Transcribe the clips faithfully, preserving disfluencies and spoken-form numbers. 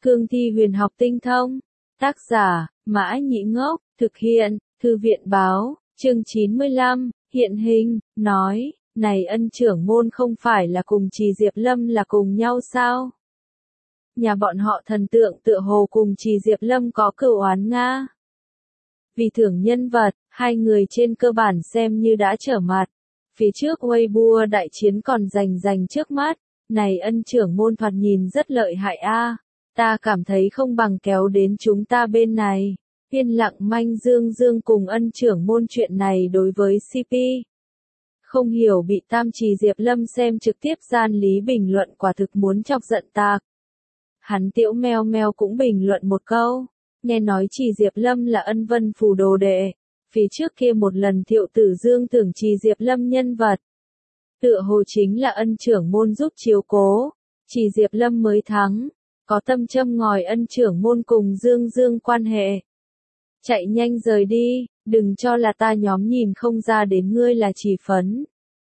Cương thi huyền học tinh thông. Tác giả, Mã Nhĩ Ngốc, thực hiện, Thư viện báo, chương chín mươi lăm, hiện hình, nói, này ân trưởng môn không phải là cùng Trì Diệp Lâm là cùng nhau sao? Nhà bọn họ thần tượng tựa hồ cùng Trì Diệp Lâm có cửu oán Nga. Vì thưởng nhân vật, hai người trên cơ bản xem như đã trở mặt. Phía trước Weibo đại chiến còn rành rành trước mắt, này ân trưởng môn thoạt nhìn rất lợi hại a. Ta cảm thấy không bằng kéo đến chúng ta bên này. Yên lặng manh dương dương cùng ân trưởng môn chuyện này đối với xê pê. Không hiểu bị Tam Trì Diệp Lâm xem trực tiếp gian lý bình luận quả thực muốn chọc giận ta. Hắn Tiểu Meo Meo cũng bình luận một câu. Nghe nói Trì Diệp Lâm là ân vân phù đồ đệ. Phía trước kia một lần Thiệu Tử Dương tưởng Trì Diệp Lâm nhân vật. Tựa hồ chính là ân trưởng môn giúp chiếu cố. Trì Diệp Lâm mới thắng. Có tâm châm ngòi ân trưởng môn cùng Dương Dương quan hệ. Chạy nhanh rời đi, đừng cho là ta nhóm nhìn không ra đến ngươi là chỉ phấn.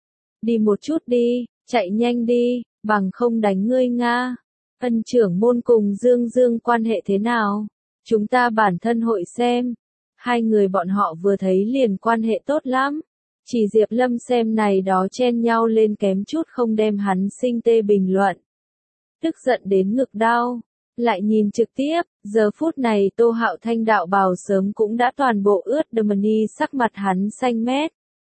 Đi một chút đi, chạy nhanh đi, bằng không đánh ngươi Nga. Ân trưởng môn cùng Dương Dương quan hệ thế nào? Chúng ta bản thân hội xem. Hai người bọn họ vừa thấy liền quan hệ tốt lắm. Chỉ Diệp Lâm xem này đó chen nhau lên kém chút không đem hắn sinh tê bình luận. Tức giận đến ngực đau. Lại nhìn trực tiếp, giờ phút này Tô Hạo Thanh đạo bào sớm cũng đã toàn bộ ướt đầm ni, sắc mặt hắn xanh mét.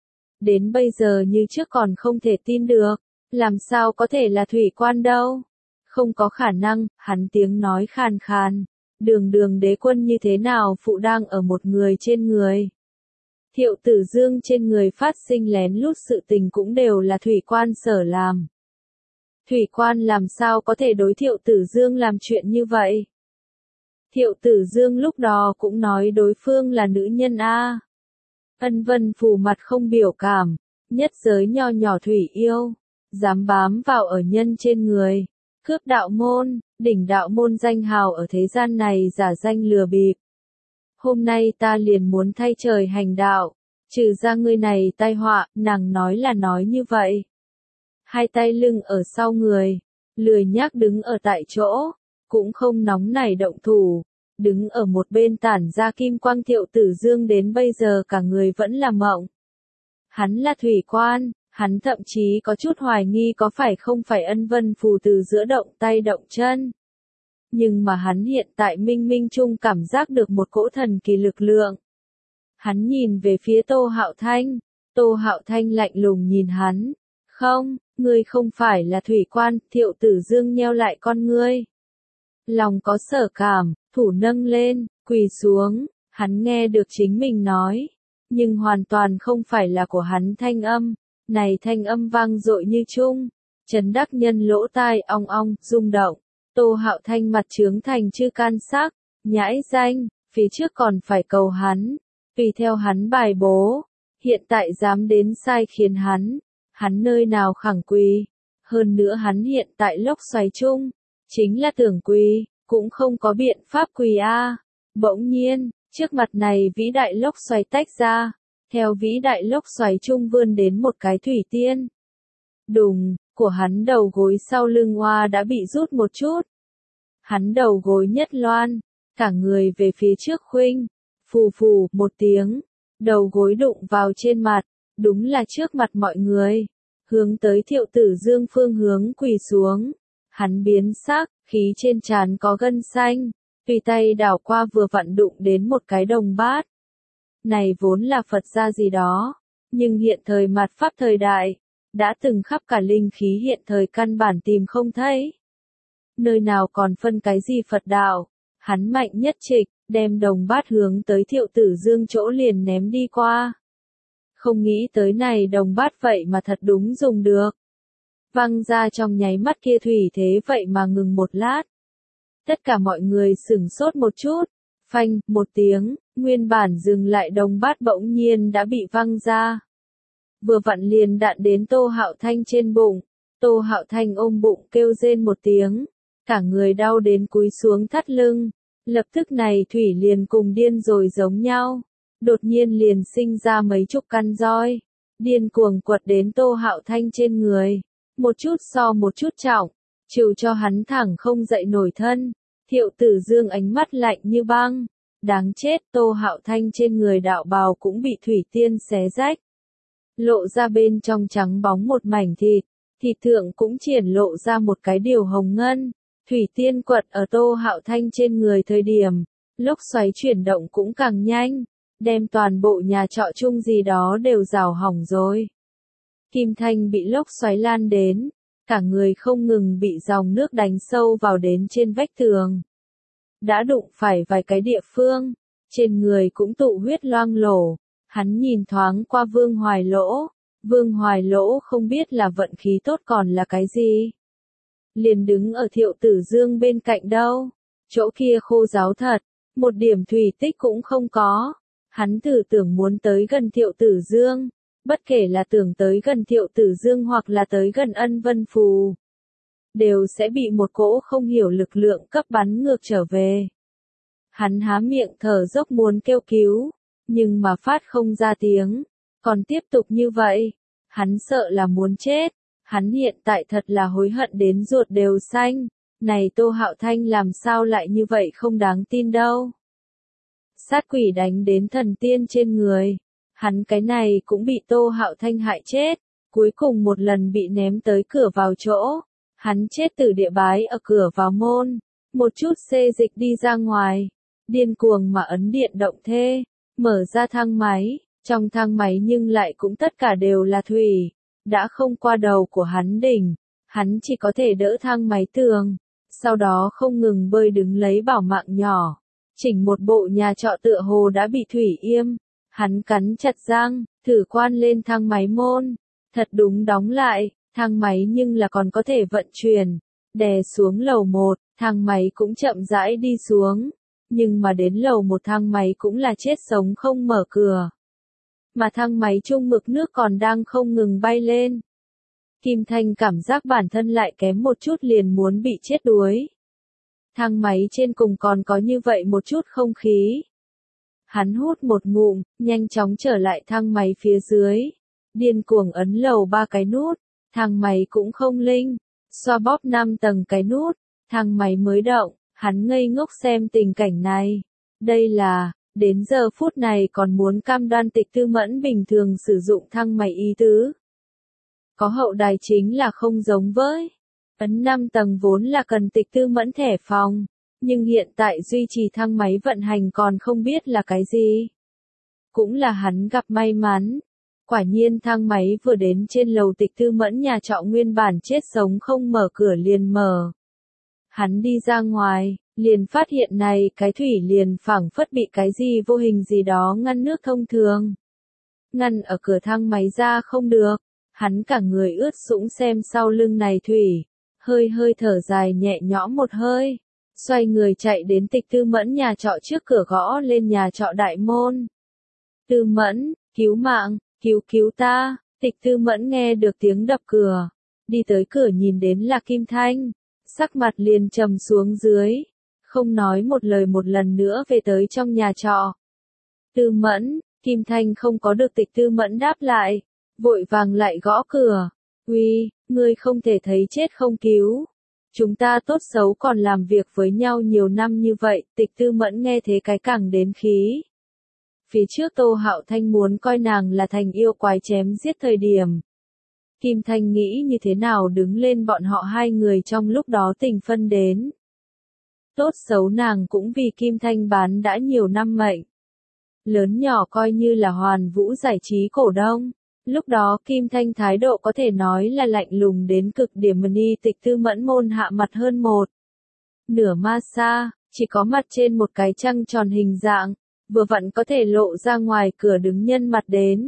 Đến bây giờ như trước còn không thể tin được, làm sao có thể là thủy quan đâu. Không có khả năng, hắn tiếng nói khàn khàn. Đường đường đế quân như thế nào phụ đang ở một người trên người. Thiệu Tử Dương trên người phát sinh lén lút sự tình cũng đều là thủy quan sở làm. Thủy quan làm sao có thể đối Thiệu Tử Dương làm chuyện như vậy? Thiệu Tử Dương lúc đó cũng nói đối phương là nữ nhân a. Ân vân phù mặt không biểu cảm, nhất giới nho nhỏ thủy yêu, dám bám vào ở nhân trên người, cướp đạo môn, đỉnh đạo môn danh hào ở thế gian này giả danh lừa bịp. Hôm nay ta liền muốn thay trời hành đạo, trừ ra ngươi này tai họa, nàng nói là nói như vậy. Hai tay lưng ở sau người, lười nhác đứng ở tại chỗ, cũng không nóng nảy động thủ, đứng ở một bên tản ra kim quang Thiệu Tử Dương đến bây giờ cả người vẫn là mộng. Hắn là thủy quan, hắn thậm chí có chút hoài nghi có phải không phải ân vân phù từ giữa động tay động chân. Nhưng mà hắn hiện tại minh minh chung cảm giác được một cỗ thần kỳ lực lượng. Hắn nhìn về phía Tô Hạo Thanh, Tô Hạo Thanh lạnh lùng nhìn hắn. Không, ngươi không phải là thủy quan, Thiệu Tử Dương nheo lại con ngươi. Lòng có sở cảm, thủ nâng lên, quỳ xuống, hắn nghe được chính mình nói. Nhưng hoàn toàn không phải là của hắn thanh âm, này thanh âm vang dội như chung. Trấn đắc nhân lỗ tai ong ong, rung động. Tô Hạo Thanh mặt trướng thành chư can sắc, nhãi danh, phía trước còn phải cầu hắn, tùy theo hắn bài bố. Hiện tại dám đến sai khiến hắn. Hắn nơi nào khẳng quỳ, hơn nữa hắn hiện tại lốc xoáy chung, chính là tưởng quỳ, cũng không có biện pháp quỳ a. Bỗng nhiên, trước mặt này vĩ đại lốc xoáy tách ra, theo vĩ đại lốc xoáy chung vươn đến một cái thủy tiên. Đùng, của hắn đầu gối sau lưng hoa đã bị rút một chút. Hắn đầu gối nhất loan, cả người về phía trước khuynh, phù phù một tiếng, đầu gối đụng vào trên mặt. Đúng là trước mặt mọi người, hướng tới Thiệu Tử Dương phương hướng quỳ xuống. Hắn biến sắc, khí trên trán có gân xanh, tùy tay đảo qua vừa vặn đụng đến một cái đồng bát. Này vốn là Phật gia gì đó, nhưng hiện thời mạt pháp thời đại, đã từng khắp cả linh khí hiện thời căn bản tìm không thấy. Nơi nào còn phân cái gì Phật đạo, hắn mạnh nhất trịch, đem đồng bát hướng tới Thiệu Tử Dương chỗ liền ném đi qua. Không nghĩ tới này đồng bát vậy mà thật đúng dùng được. Văng ra trong nháy mắt kia thủy thế vậy mà ngừng một lát. Tất cả mọi người sửng sốt một chút. Phanh, một tiếng, nguyên bản dừng lại đồng bát bỗng nhiên đã bị văng ra. Vừa vặn liền đạn đến Tô Hạo Thanh trên bụng. Tô Hạo Thanh ôm bụng kêu rên một tiếng. Cả người đau đến cúi xuống thắt lưng. Lập tức này thủy liền cùng điên rồi giống nhau. Đột nhiên liền sinh ra mấy chục căn roi, điên cuồng quật đến Tô Hạo Thanh trên người, một chút so một chút trọng, chịu cho hắn thẳng không dậy nổi thân, Thiệu Tử Dương ánh mắt lạnh như băng. Đáng chết, Tô Hạo Thanh trên người đạo bào cũng bị thủy tiên xé rách. Lộ ra bên trong trắng bóng một mảnh thịt, thịt thượng cũng triển lộ ra một cái điều hồng ngân. Thủy tiên quật ở Tô Hạo Thanh trên người thời điểm, lốc xoáy chuyển động cũng càng nhanh, đem toàn bộ nhà trọ chung gì đó đều rào hỏng rồi. Kim Thanh bị lốc xoáy lan đến, cả người không ngừng bị dòng nước đánh sâu vào đến trên vách tường. Đã đụng phải vài cái địa phương, trên người cũng tụ huyết loang lổ. Hắn nhìn thoáng qua Vương Hoài Lỗ, Vương Hoài Lỗ không biết là vận khí tốt còn là cái gì. Liền đứng ở Thiệu Tử Dương bên cạnh đâu, chỗ kia khô ráo thật, một điểm thủy tích cũng không có. Hắn thử tưởng muốn tới gần Thiệu Tử Dương, bất kể là tưởng tới gần Thiệu Tử Dương hoặc là tới gần Ân Vân Phù, đều sẽ bị một cỗ không hiểu lực lượng cấp bắn ngược trở về. Hắn há miệng thở dốc muốn kêu cứu, nhưng mà phát không ra tiếng, còn tiếp tục như vậy, hắn sợ là muốn chết. Hắn hiện tại thật là hối hận đến ruột đều xanh, này Tô Hạo Thanh làm sao lại như vậy không đáng tin đâu. Sát quỷ đánh đến thần tiên trên người, hắn cái này cũng bị Tô Hạo Thanh hại chết, cuối cùng một lần bị ném tới cửa vào chỗ, hắn chết từ địa bái ở cửa vào môn, một chút xê dịch đi ra ngoài, điên cuồng mà ấn điện động thê, mở ra thang máy, trong thang máy nhưng lại cũng tất cả đều là thủy. Đã không qua đầu của hắn đỉnh, hắn chỉ có thể đỡ thang máy tường, sau đó không ngừng bơi đứng lấy bảo mạng nhỏ. Chỉnh một bộ nhà trọ tựa hồ đã bị thủy yêm, hắn cắn chặt răng, thử quan lên thang máy môn, thật đúng đóng lại, thang máy nhưng là còn có thể vận chuyển, đè xuống lầu một, thang máy cũng chậm rãi đi xuống, nhưng mà đến lầu một thang máy cũng là chết sống không mở cửa. Mà thang máy chung mực nước còn đang không ngừng bay lên. Kim Thanh cảm giác bản thân lại kém một chút liền muốn bị chết đuối. Thang máy trên cùng còn có như vậy một chút không khí. Hắn hút một ngụm, nhanh chóng trở lại thang máy phía dưới. Điên cuồng ấn lầu ba cái nút, thang máy cũng không linh. Xoa bóp năm tầng cái nút, thang máy mới động, hắn ngây ngốc xem tình cảnh này. Đây là... Đến giờ phút này còn muốn cam đoan Tịch Tư Mẫn bình thường sử dụng thang máy ý tứ. Có hậu đài chính là không giống với. Ấn năm tầng vốn là cần Tịch Tư Mẫn thẻ phòng, nhưng hiện tại duy trì thang máy vận hành còn không biết là cái gì. Cũng là hắn gặp may mắn. Quả nhiên thang máy vừa đến trên lầu Tịch Tư Mẫn nhà trọ nguyên bản chết sống không mở cửa liền mở. Hắn đi ra ngoài, liền phát hiện này cái thủy liền phảng phất bị cái gì vô hình gì đó ngăn nước thông thường. Ngăn ở cửa thang máy ra không được, hắn cả người ướt sũng xem sau lưng này thủy, hơi hơi thở dài nhẹ nhõm một hơi, xoay người chạy đến Tịch Tư Mẫn nhà trọ trước cửa gõ lên nhà trọ đại môn. Tư Mẫn, cứu mạng, cứu cứu ta, Tịch Tư Mẫn nghe được tiếng đập cửa, đi tới cửa nhìn đến là Kim Thanh, sắc mặt liền trầm xuống dưới. Không nói một lời một lần nữa về tới trong nhà trọ. Tư Mẫn, Kim Thanh không có được Tịch Tư Mẫn đáp lại, vội vàng lại gõ cửa. Uy, ngươi không thể thấy chết không cứu. Chúng ta tốt xấu còn làm việc với nhau nhiều năm như vậy, Tịch Tư Mẫn nghe thế cái càng đến khí. Phía trước Tô Hạo Thanh muốn coi nàng là thành yêu quái chém giết thời điểm. Kim Thanh nghĩ như thế nào đứng lên bọn họ hai người trong lúc đó tình phân đến. Tốt xấu nàng cũng vì Kim Thanh bán đã nhiều năm mệnh. Lớn nhỏ coi như là Hoàn Vũ giải trí cổ đông. Lúc đó Kim Thanh thái độ có thể nói là lạnh lùng đến cực điểm mà ni Tịch Tư Mẫn môn hạ mặt hơn một. Nửa ma sa, chỉ có mặt trên một cái trăng tròn hình dạng, vừa vặn có thể lộ ra ngoài cửa đứng nhân mặt đến.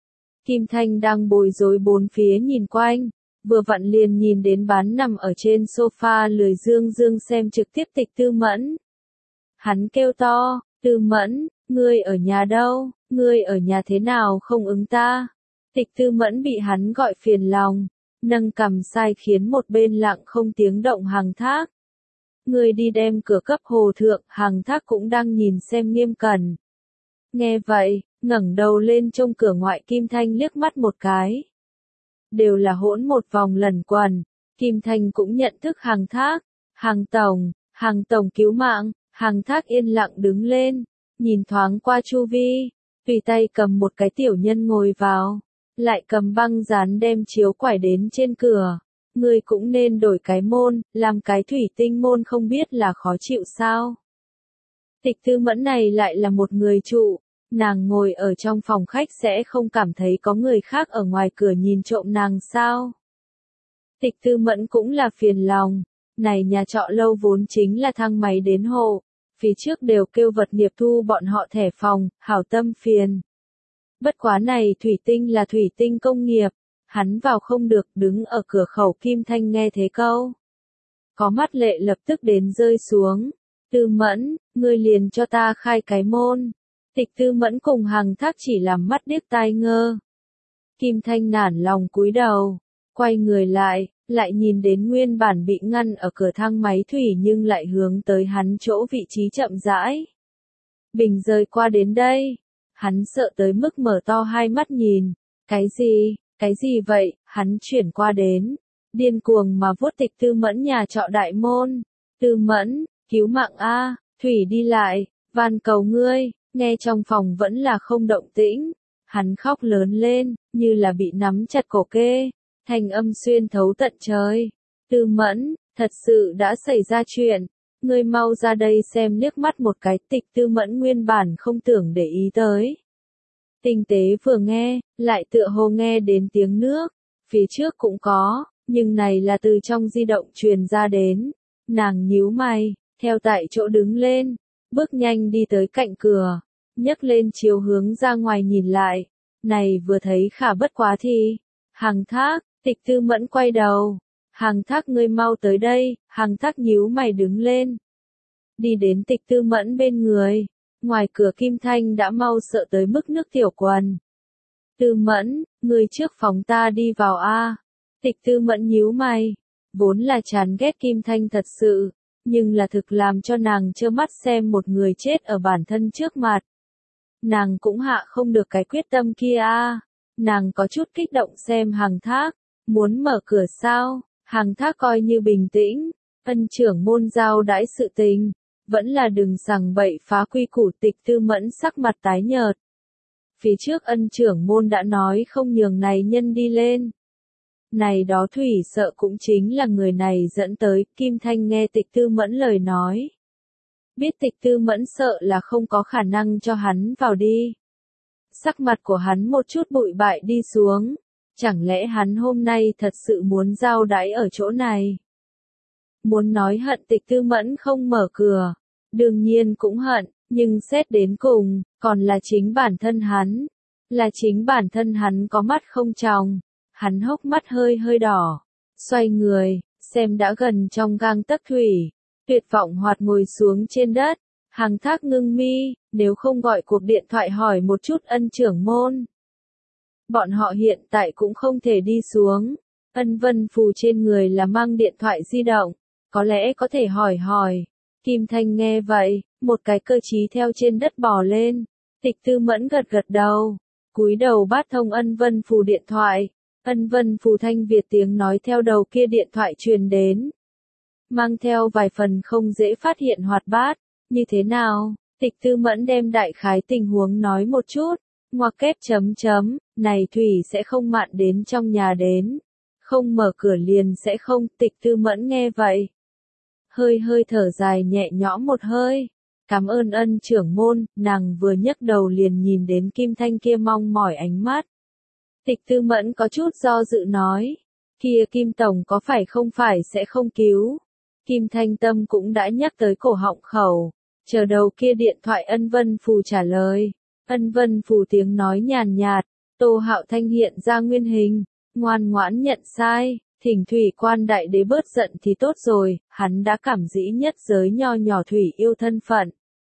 Kim Thanh đang bối rối bốn phía nhìn quanh. Vừa vặn liền nhìn đến bán nằm ở trên sofa lười dương dương xem trực tiếp Tịch Tư Mẫn. Hắn kêu to, Tư Mẫn, ngươi ở nhà đâu, ngươi ở nhà thế nào không ứng ta. Tịch Tư Mẫn bị hắn gọi phiền lòng, nâng cằm sai khiến một bên lặng không tiếng động Hằng Thác. Ngươi đi đem cửa cấp hồ thượng, Hằng Thác cũng đang nhìn xem nghiêm cẩn. Nghe vậy, ngẩng đầu lên trông cửa ngoại Kim Thanh liếc mắt một cái. Đều là hỗn một vòng lần quần, Kim Thanh cũng nhận thức Hằng Thác, Hằng Tổng, Hàng tổng cứu mạng, Hàng Thác yên lặng đứng lên, nhìn thoáng qua chu vi, tùy tay cầm một cái tiểu nhân ngồi vào, lại cầm băng dán đem chiếu quải đến trên cửa. Ngươi cũng nên đổi cái môn, làm cái thủy tinh môn không biết là khó chịu sao. Tịch Tư Mẫn này lại là một người trụ, nàng ngồi ở trong phòng khách sẽ không cảm thấy có người khác ở ngoài cửa nhìn trộm nàng sao. Tịch Tư Mẫn cũng là phiền lòng, này nhà trọ lâu vốn chính là thang máy đến hộ, phía trước đều kêu vật nghiệp thu bọn họ thẻ phòng, hảo tâm phiền. Bất quá này thủy tinh là thủy tinh công nghiệp, hắn vào không được, đứng ở cửa khẩu Kim Thanh nghe thế câu. Có mắt lệ lập tức đến rơi xuống. Tư Mẫn, ngươi liền cho ta khai cái môn. Tịch Tư Mẫn cùng Hàng Thác chỉ làm mắt điếc tai ngơ. Kim Thanh nản lòng cúi đầu, quay người lại, lại nhìn đến nguyên bản bị ngăn ở cửa thang máy thủy nhưng lại hướng tới hắn chỗ vị trí chậm rãi. Bình rơi qua đến đây, hắn sợ tới mức mở to hai mắt nhìn, cái gì, cái gì vậy, hắn chuyển qua đến, điên cuồng mà vuốt Tịch Tư Mẫn nhà trọ đại môn. Tư Mẫn, cứu mạng a, thủy đi lại, van cầu ngươi. Nghe trong phòng vẫn là không động tĩnh, hắn khóc lớn lên, như là bị nắm chặt cổ kê, thanh âm xuyên thấu tận trời. Tư Mẫn, thật sự đã xảy ra chuyện, ngươi mau ra đây xem liếc mắt một cái. Tịch Tư Mẫn nguyên bản không tưởng để ý tới. Tinh tế vừa nghe, lại tựa hồ nghe đến tiếng nước, phía trước cũng có, nhưng này là từ trong di động truyền ra đến. Nàng nhíu mày, theo tại chỗ đứng lên, bước nhanh đi tới cạnh cửa, nhấc lên chiếu hướng ra ngoài nhìn lại, này vừa thấy khả bất quá thì, Hàng Thác. Tịch Tư Mẫn quay đầu, Hàng Thác ngươi mau tới đây. Hàng Thác nhíu mày đứng lên, đi đến Tịch Tư Mẫn bên người, ngoài cửa Kim Thanh đã mau sợ tới mức nước tiểu quần. Tư Mẫn, ngươi trước phòng ta đi vào a. Tịch Tư Mẫn nhíu mày, vốn là chán ghét Kim Thanh thật sự, nhưng là thực làm cho nàng trơ mắt xem một người chết ở bản thân trước mặt. Nàng cũng hạ không được cái quyết tâm kia a. Nàng có chút kích động xem Hàng Thác, muốn mở cửa sao. Hàng Thác coi như bình tĩnh, ân trưởng môn giao đãi sự tình, vẫn là đừng sằng bậy phá quy củ. Tịch Tư Mẫn sắc mặt tái nhợt. Phía trước ân trưởng môn đã nói không nhường này nhân đi lên. Này đó thủy sợ cũng chính là người này dẫn tới. Kim Thanh nghe Tịch Tư Mẫn lời nói, biết Tịch Tư Mẫn sợ là không có khả năng cho hắn vào đi. Sắc mặt của hắn một chút bụi bại đi xuống, chẳng lẽ hắn hôm nay thật sự muốn giao đãi ở chỗ này? Muốn nói hận Tịch Tư Mẫn không mở cửa, đương nhiên cũng hận, nhưng xét đến cùng, còn là chính bản thân hắn, là chính bản thân hắn có mắt không tròng. Hắn hốc mắt hơi hơi đỏ, xoay người, xem đã gần trong gang tấc thủy, tuyệt vọng hoạt ngồi xuống trên đất. Hàng Thác ngưng mi, nếu không gọi cuộc điện thoại hỏi một chút ân trưởng môn. Bọn họ hiện tại cũng không thể đi xuống. Ân Vân Phù trên người là mang điện thoại di động, có lẽ có thể hỏi hỏi. Kim Thanh nghe vậy, một cái cơ trí theo trên đất bò lên. Tịch Tư Mẫn gật gật đầu, cúi đầu bắt thông Ân Vân Phù điện thoại. Ân Vân Phù thanh Việt tiếng nói theo đầu kia điện thoại truyền đến, mang theo vài phần không dễ phát hiện hoạt bát. Như thế nào? Tịch Tư Mẫn đem đại khái tình huống nói một chút, ngoặc kép chấm chấm, này thủy sẽ không mạn đến trong nhà đến, không mở cửa liền sẽ không. Tịch Tư Mẫn nghe vậy, hơi hơi thở dài nhẹ nhõm một hơi, cảm ơn ân trưởng môn. Nàng vừa nhấc đầu liền nhìn đến Kim Thanh kia mong mỏi ánh mắt. Tịch Tư Mẫn có chút do dự nói, kia Kim Tổng có phải không phải sẽ không cứu. Kim Thanh tâm cũng đã nhắc tới cổ họng khẩu, chờ đầu kia điện thoại Ân Vân Phù trả lời. Ân Vân Phù tiếng nói nhàn nhạt, Tô Hạo Thanh hiện ra nguyên hình, ngoan ngoãn nhận sai, thỉnh thủy quan đại đế bớt giận thì tốt rồi. Hắn đã cảm dĩ nhất giới nho nhỏ thủy yêu thân phận,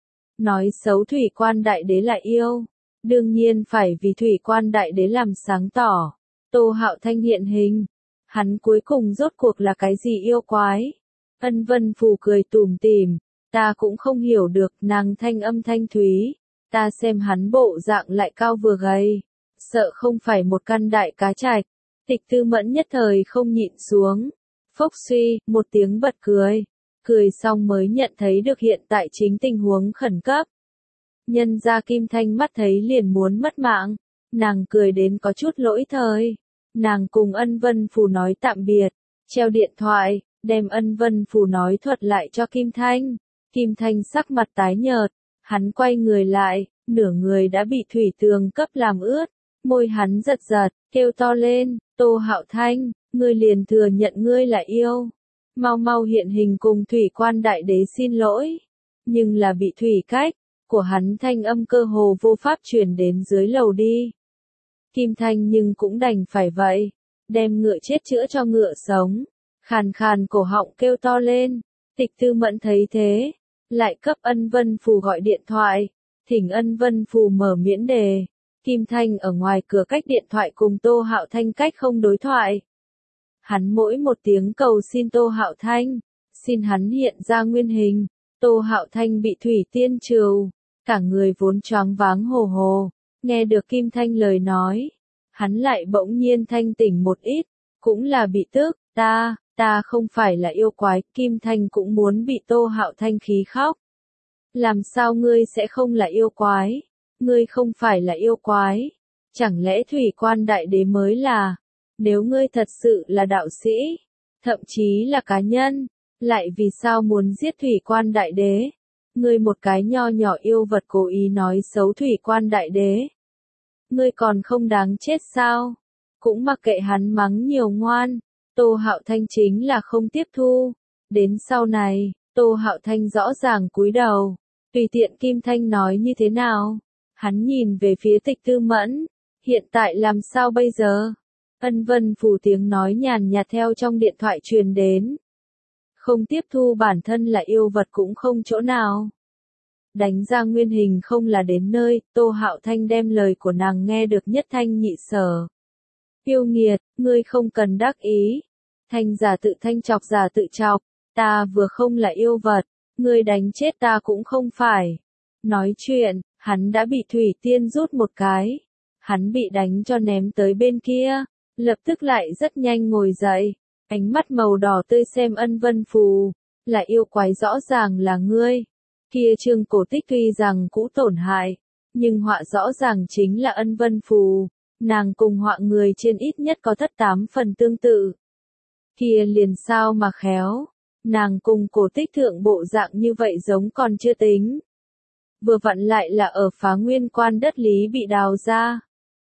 nói xấu thủy quan đại đế lại yêu, đương nhiên phải vì thủy quan đại đế làm sáng tỏ. Tô Hạo Thanh hiện hình, hắn cuối cùng rốt cuộc là cái gì yêu quái? Ân Vân Phù cười tủm tỉm, ta cũng không hiểu được. Nàng thanh âm thanh thúy, ta xem hắn bộ dạng lại cao vừa gầy, sợ không phải một căn đại cá trạch. Tịch Tư Mẫn nhất thời không nhịn xuống, phốc suy, một tiếng bật cười, cười xong mới nhận thấy được hiện tại chính tình huống khẩn cấp. Nhân ra Kim Thanh mắt thấy liền muốn mất mạng, nàng cười đến có chút lỗi thời. Nàng cùng Ân Vân Phù nói tạm biệt, treo điện thoại, đem Ân Vân Phù nói thuật lại cho Kim Thanh. Kim Thanh sắc mặt tái nhợt, hắn quay người lại, nửa người đã bị thủy tường cấp làm ướt, môi hắn giật giật, kêu to lên, Tô Hạo Thanh, ngươi liền thừa nhận ngươi là yêu. Mau mau hiện hình cùng thủy quan đại đế xin lỗi. Nhưng là bị thủy cách, của hắn thanh âm cơ hồ vô pháp truyền đến dưới lầu đi. Kim Thanh nhưng cũng đành phải vậy, đem ngựa chết chữa cho ngựa sống, khàn khàn cổ họng kêu to lên. Tịch Tư Mẫn thấy thế, lại cấp Ân Vân Phù gọi điện thoại, thỉnh Ân Vân Phù mở miễn đề. Kim Thanh ở ngoài cửa cách điện thoại cùng Tô Hạo Thanh cách không đối thoại. Hắn mỗi một tiếng cầu xin Tô Hạo Thanh, xin hắn hiện ra nguyên hình. Tô Hạo Thanh bị thủy tiên trừ, cả người vốn choáng váng hồ hồ, nghe được Kim Thanh lời nói, hắn lại bỗng nhiên thanh tỉnh một ít, cũng là bị tức, ta, ta không phải là yêu quái. Kim Thanh cũng muốn bị Tô Hạo Thanh khí khóc. Làm sao ngươi sẽ không là yêu quái? Ngươi không phải là yêu quái, chẳng lẽ thủy quan đại đế mới là? Nếu ngươi thật sự là đạo sĩ, thậm chí là cá nhân, lại vì sao muốn giết thủy quan đại đế? Ngươi một cái nho nhỏ yêu vật cố ý nói xấu thủy quan đại đế. Ngươi còn không đáng chết sao? Cũng mặc kệ hắn mắng nhiều ngoan, Tô Hạo Thanh chính là không tiếp thu. Đến sau này, Tô Hạo Thanh rõ ràng cúi đầu, tùy tiện Kim Thanh nói như thế nào. Hắn nhìn về phía Tịch Tư Mẫn, hiện tại làm sao bây giờ? Ân Vân Phù tiếng nói nhàn nhạt theo trong điện thoại truyền đến. Không tiếp thu bản thân là yêu vật cũng không chỗ nào. Đánh ra nguyên hình không là đến nơi. Tô Hạo Thanh đem lời của nàng nghe được nhất thanh nhị sở. Yêu nghiệt, ngươi không cần đắc ý. Thanh giả tự thanh chọc giả tự chọc, ta vừa không là yêu vật, ngươi đánh chết ta cũng không phải. Nói chuyện, hắn đã bị thủy tiên rút một cái. Hắn bị đánh cho ném tới bên kia, lập tức lại rất nhanh ngồi dậy, ánh mắt màu đỏ tươi xem Ân Vân Phù, là yêu quái rõ ràng là ngươi. Kia chương cổ tích tuy rằng cũ tổn hại, nhưng họa rõ ràng chính là Ân Vân Phù, nàng cùng họa người trên ít nhất có thất tám phần tương tự. Kia liền sao mà khéo, nàng cùng cổ tích thượng bộ dạng như vậy giống còn chưa tính. Vừa vặn lại là ở Phá Nguyên Quan đất lý bị đào ra.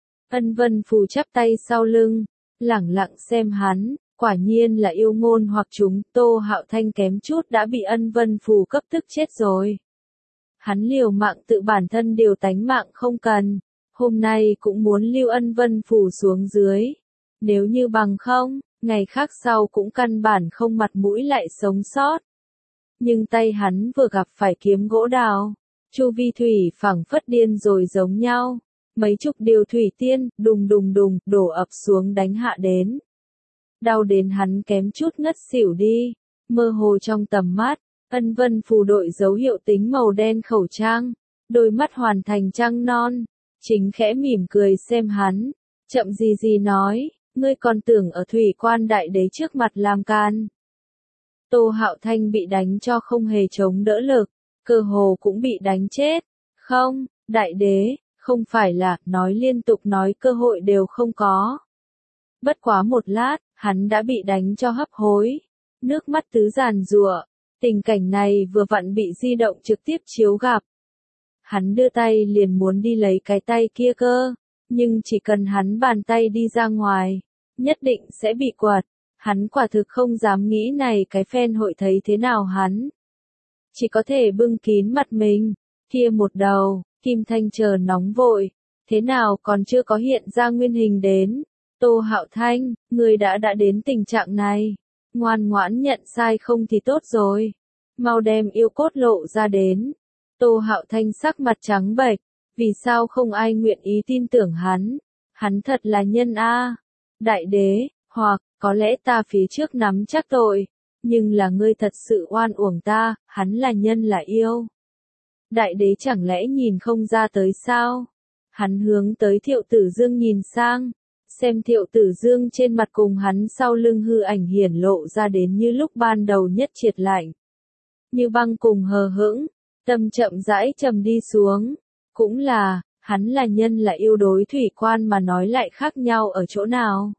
Ân Vân Phù chắp tay sau lưng, lẳng lặng xem hắn, quả nhiên là yêu ngôn hoặc chúng. Tô Hạo Thanh kém chút đã bị Ân Vân Phù cấp tức chết rồi. Hắn liều mạng tự bản thân điều tánh mạng không cần, hôm nay cũng muốn lưu Ân Vân Phù xuống dưới. Nếu như bằng không, ngày khác sau cũng căn bản không mặt mũi lại sống sót. Nhưng tay hắn vừa gặp phải kiếm gỗ đào, chu vi thủy phảng phất điên rồi giống nhau. Mấy chục điều thủy tiên, đùng đùng đùng, đổ ập xuống đánh hạ đến. Đau đến hắn kém chút ngất xỉu đi, mơ hồ trong tầm mắt, Ân Vân Phù đội dấu hiệu tính màu đen khẩu trang, đôi mắt hoàn thành trăng non, chính khẽ mỉm cười xem hắn, chậm gì gì nói, ngươi còn tưởng ở thủy quan đại đế trước mặt làm can. Tô Hạo Thanh bị đánh cho không hề chống đỡ lực, cơ hồ cũng bị đánh chết, không, đại đế. Không phải là, nói liên tục nói cơ hội đều không có. Bất quá một lát, hắn đã bị đánh cho hấp hối. Nước mắt tứ giàn giụa. Tình cảnh này vừa vặn bị di động trực tiếp chiếu gặp. Hắn đưa tay liền muốn đi lấy cái tay kia cơ. Nhưng chỉ cần hắn bàn tay đi ra ngoài, nhất định sẽ bị quật. Hắn quả thực không dám nghĩ này cái phen hội thấy thế nào hắn. Chỉ có thể bưng kín mặt mình. Kia một đầu. Kim Thanh chờ nóng vội, thế nào còn chưa có hiện ra nguyên hình đến. Tô Hạo Thanh, người đã đã đến tình trạng này, ngoan ngoãn nhận sai không thì tốt rồi, mau đem yêu cốt lộ ra đến. Tô Hạo Thanh sắc mặt trắng bệch, vì sao không ai nguyện ý tin tưởng hắn, hắn thật là nhân a. Đại đế, hoặc, có lẽ ta phía trước nắm chắc tội, nhưng là ngươi thật sự oan uổng ta, hắn là nhân là yêu. Đại đế chẳng lẽ nhìn không ra tới sao? Hắn hướng tới Thiệu Tử Dương nhìn sang, xem Thiệu Tử Dương trên mặt cùng hắn sau lưng hư ảnh hiển lộ ra đến như lúc ban đầu nhất triệt lạnh. như băng cùng hờ hững, tâm chậm rãi trầm đi xuống. Cũng là, hắn là nhân là yêu đối thủy quan mà nói lại khác nhau ở chỗ nào.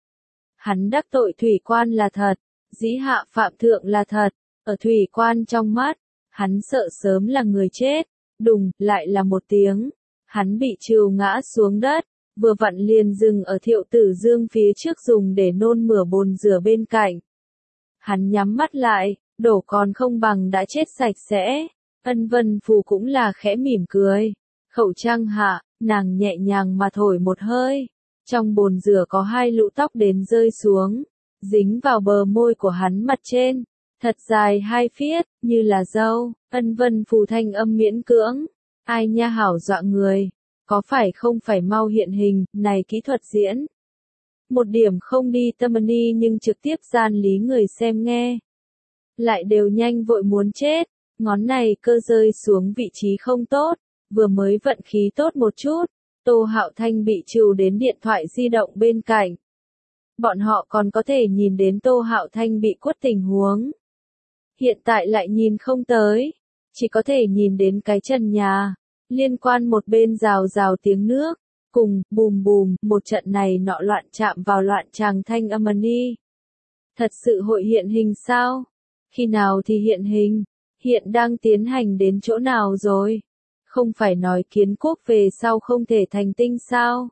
Hắn đắc tội thủy quan là thật, dĩ hạ phạm thượng là thật, ở thủy quan trong mắt, hắn sợ sớm là người chết, đùng, lại là một tiếng, hắn bị trừu ngã xuống đất, vừa vặn liền dừng ở Thiệu Tử Dương phía trước dùng để nôn mửa bồn rửa bên cạnh. Hắn nhắm mắt lại, đổ còn không bằng đã chết sạch sẽ. Ân Vân Phù cũng là khẽ mỉm cười. Khẩu trang hạ, nàng nhẹ nhàng mà thổi một hơi. Trong bồn rửa có hai lũ tóc đến rơi xuống, dính vào bờ môi của hắn mặt trên. Thật dài hai phiết, như là dâu. Ân Vân Phù thanh âm miễn cưỡng. Ai nha hảo dọa người. Có phải không phải mau hiện hình, này kỹ thuật diễn. Một điểm không đi tâm ni nhưng trực tiếp gian lý người xem nghe. Lại đều nhanh vội muốn chết, ngón này cơ rơi xuống vị trí không tốt, vừa mới vận khí tốt một chút, Tô Hạo Thanh bị trừ đến điện thoại di động bên cạnh. Bọn họ còn có thể nhìn đến Tô Hạo Thanh bị quất tình huống. Hiện tại lại nhìn không tới, chỉ có thể nhìn đến cái trần nhà, liên quan một bên rào rào tiếng nước, cùng, bùm bùm, một trận này nọ loạn chạm vào loạn tràng thanh âm ni. Thật sự hội hiện hình sao? Khi nào thì hiện hình? Hiện đang tiến hành đến chỗ nào rồi? Không phải nói kiến quốc về sau không thể thành tinh sao?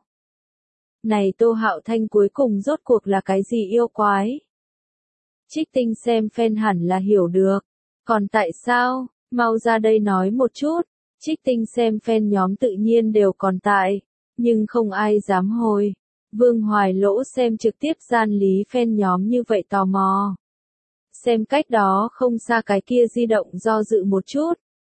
Này Tô Hạo Thanh cuối cùng rốt cuộc là cái gì yêu quái? Trích Tinh xem fan hẳn là hiểu được. Còn tại sao? Mau ra đây nói một chút. Trích Tinh xem fan nhóm tự nhiên đều còn tại, nhưng không ai dám hồi. Vương Hoài Lỗ xem trực tiếp gian lý fan nhóm như vậy tò mò. Xem cách đó không xa cái kia di động do dự một chút.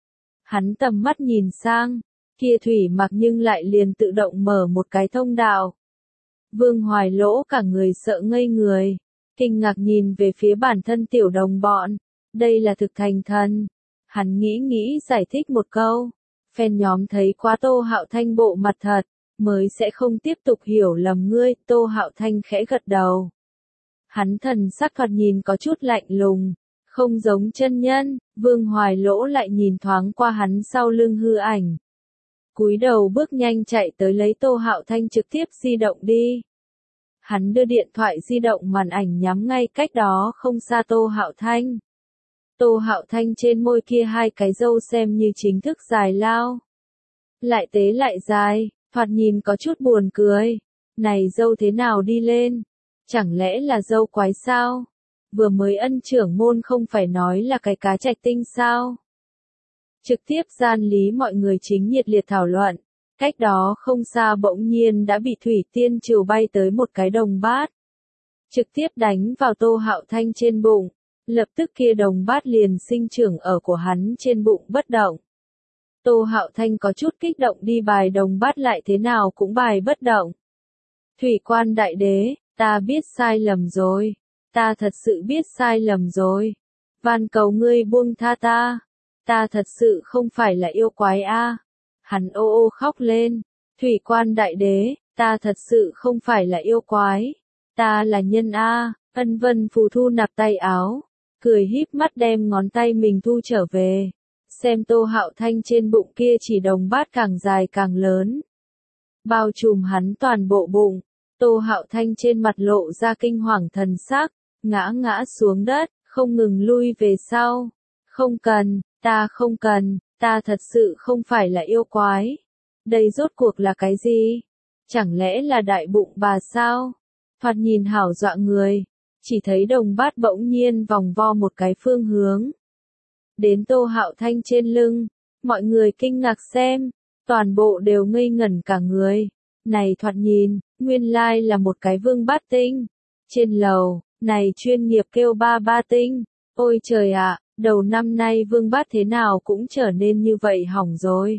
Hắn tầm mắt nhìn sang, kia thủy mặc nhưng lại liền tự động mở một cái thông đạo. Vương Hoài Lỗ cả người sợ ngây người, kinh ngạc nhìn về phía bản thân tiểu đồng bọn, đây là thực thành thần. Hắn nghĩ nghĩ giải thích một câu, fan nhóm thấy quá Tô Hạo Thanh bộ mặt thật, mới sẽ không tiếp tục hiểu lầm ngươi. Tô Hạo Thanh khẽ gật đầu. Hắn thần sắc thoạt nhìn có chút lạnh lùng, không giống chân nhân. Vương Hoài Lỗ lại nhìn thoáng qua hắn sau lưng hư ảnh. Cúi đầu bước nhanh chạy tới lấy Tô Hạo Thanh trực tiếp di động đi. Hắn đưa điện thoại di động màn ảnh nhắm ngay cách đó không xa Tô Hạo Thanh. Tô Hạo Thanh trên môi kia hai cái râu xem như chính thức dài lao. Lại tế lại dài, thoạt nhìn có chút buồn cười. Này râu thế nào đi lên? Chẳng lẽ là râu quái sao? Vừa mới ân trưởng môn không phải nói là cái cá trạch tinh sao? Trực tiếp gian lý mọi người chính nhiệt liệt thảo luận. Cách đó không xa bỗng nhiên đã bị Thủy Tiên trừ bay tới một cái đồng bát. Trực tiếp đánh vào Tô Hạo Thanh trên bụng. Lập tức kia đồng bát liền sinh trưởng ở của hắn trên bụng bất động. Tô Hạo Thanh có chút kích động đi bài đồng bát lại thế nào cũng bài bất động. Thủy Quan đại đế, ta biết sai lầm rồi. Ta thật sự biết sai lầm rồi. Van cầu ngươi buông tha ta. Ta thật sự không phải là yêu quái a. Hắn ô ô khóc lên. Thủy Quan đại đế, ta thật sự không phải là yêu quái. Ta là nhân a. Ân Vân Phù thu nạp tay áo, cười híp mắt đem ngón tay mình thu trở về. Xem Tô Hạo Thanh trên bụng kia chỉ đồng bát càng dài càng lớn. Bao trùm hắn toàn bộ bụng. Tô Hạo Thanh trên mặt lộ ra kinh hoàng thần sắc, ngã ngã xuống đất, không ngừng lui về sau. Không cần, ta không cần, ta thật sự không phải là yêu quái. Đây rốt cuộc là cái gì? Chẳng lẽ là đại bụng bà sao? Thoạt nhìn hảo dọa người. Chỉ thấy đồng bát bỗng nhiên vòng vo một cái phương hướng. Đến Tô Hạo Thanh trên lưng, mọi người kinh ngạc xem, toàn bộ đều ngây ngẩn cả người. Này thoạt nhìn, nguyên lai là một cái vương bát tinh. Trên lầu, này chuyên nghiệp kêu ba ba tinh. Ôi trời ạ, đầu năm nay vương bát thế nào cũng trở nên như vậy hỏng rồi.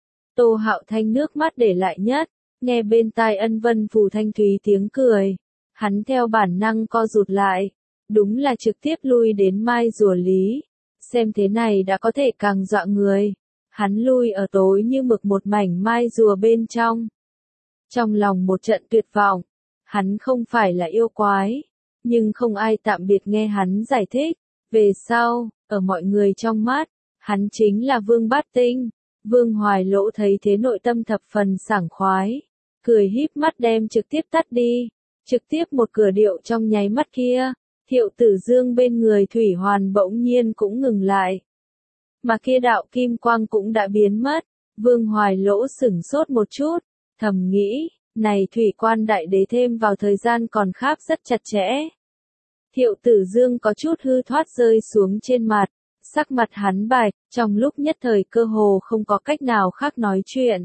Tô Hạo Thanh nước mắt để lại nhất, nghe bên tai Ân Vân Phù thanh thúy tiếng cười. Hắn theo bản năng co rụt lại, đúng là trực tiếp lui đến mai rùa lý. Xem thế này đã có thể càng dọa người. Hắn lui ở tối như mực một mảnh mai rùa bên trong. Trong lòng một trận tuyệt vọng, hắn không phải là yêu quái, nhưng không ai tạm biệt nghe hắn giải thích. Về sau, ở mọi người trong mắt, hắn chính là Vương Bát Tinh. Vương Hoài Lỗ thấy thế nội tâm thập phần sảng khoái, cười híp mắt đem trực tiếp tắt đi, trực tiếp một cửa điệu trong nháy mắt kia, Thiệu Tử Dương bên người Thủy Hoàn bỗng nhiên cũng ngừng lại. Mà kia đạo kim quang cũng đã biến mất, Vương Hoài Lỗ sửng sốt một chút, thầm nghĩ, này Thủy Quan Đại Đế thêm vào thời gian còn kháp rất chặt chẽ. Thiệu Tử Dương có chút hư thoát rơi xuống trên mặt, sắc mặt hắn bạch, trong lúc nhất thời cơ hồ không có cách nào khác nói chuyện.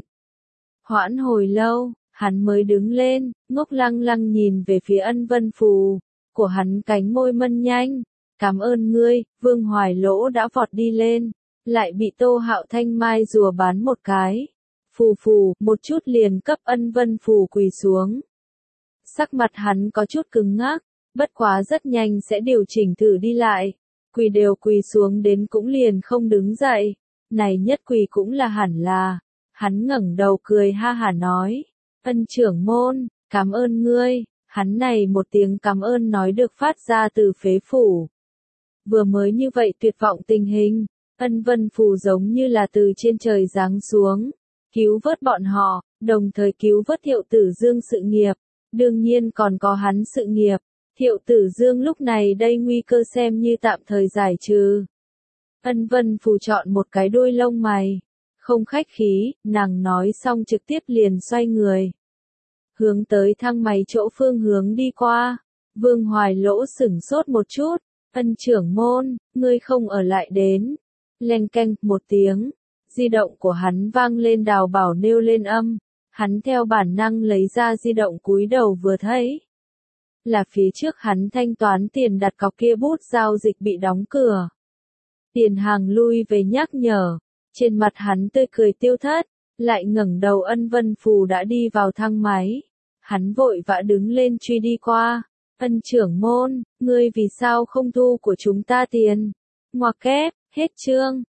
Hoãn hồi lâu, hắn mới đứng lên, ngốc lăng lăng nhìn về phía Ân Vân Phù, của hắn cánh môi mân nhanh, cảm ơn ngươi. Vương Hoài Lỗ đã vọt đi lên, lại bị Tô Hạo Thanh mai rùa bán một cái. Phù phù, một chút liền cấp Ân Vân Phù quỳ xuống. Sắc mặt hắn có chút cứng ngắc, bất quá rất nhanh sẽ điều chỉnh thử đi lại. Quỳ đều quỳ xuống đến cũng liền không đứng dậy. Này nhất quỳ cũng là hẳn là. Hắn ngẩng đầu cười ha hả nói. Ân trưởng môn, cảm ơn ngươi. Hắn này một tiếng cảm ơn nói được phát ra từ phế phủ. Vừa mới như vậy tuyệt vọng tình hình, Ân Vân Phù giống như là từ trên trời giáng xuống, cứu vớt bọn họ, đồng thời cứu vớt Thiệu Tử Dương sự nghiệp, đương nhiên còn có hắn sự nghiệp. Thiệu Tử Dương lúc này đây nguy cơ xem như tạm thời giải trừ. Ân Vân Phù chọn một cái đuôi lông mày, không khách khí, nàng nói xong trực tiếp liền xoay người. Hướng tới thang máy chỗ phương hướng đi qua, Vương Hoài Lỗ sửng sốt một chút, Ân trưởng môn, ngươi không ở lại đến. Leng keng, một tiếng, di động của hắn vang lên đào bảo nêu lên âm, hắn theo bản năng lấy ra di động cúi đầu vừa thấy. Là phía trước hắn thanh toán tiền đặt cọc kia bút giao dịch bị đóng cửa. Tiền hàng lui về nhắc nhở, trên mặt hắn tươi cười tiêu thất, lại ngẩng đầu Ân Vân Phù đã đi vào thang máy. Hắn vội vã đứng lên truy đi qua, Ân trưởng môn, ngươi vì sao không thu của chúng ta tiền? Ngoặc kép, hết chương.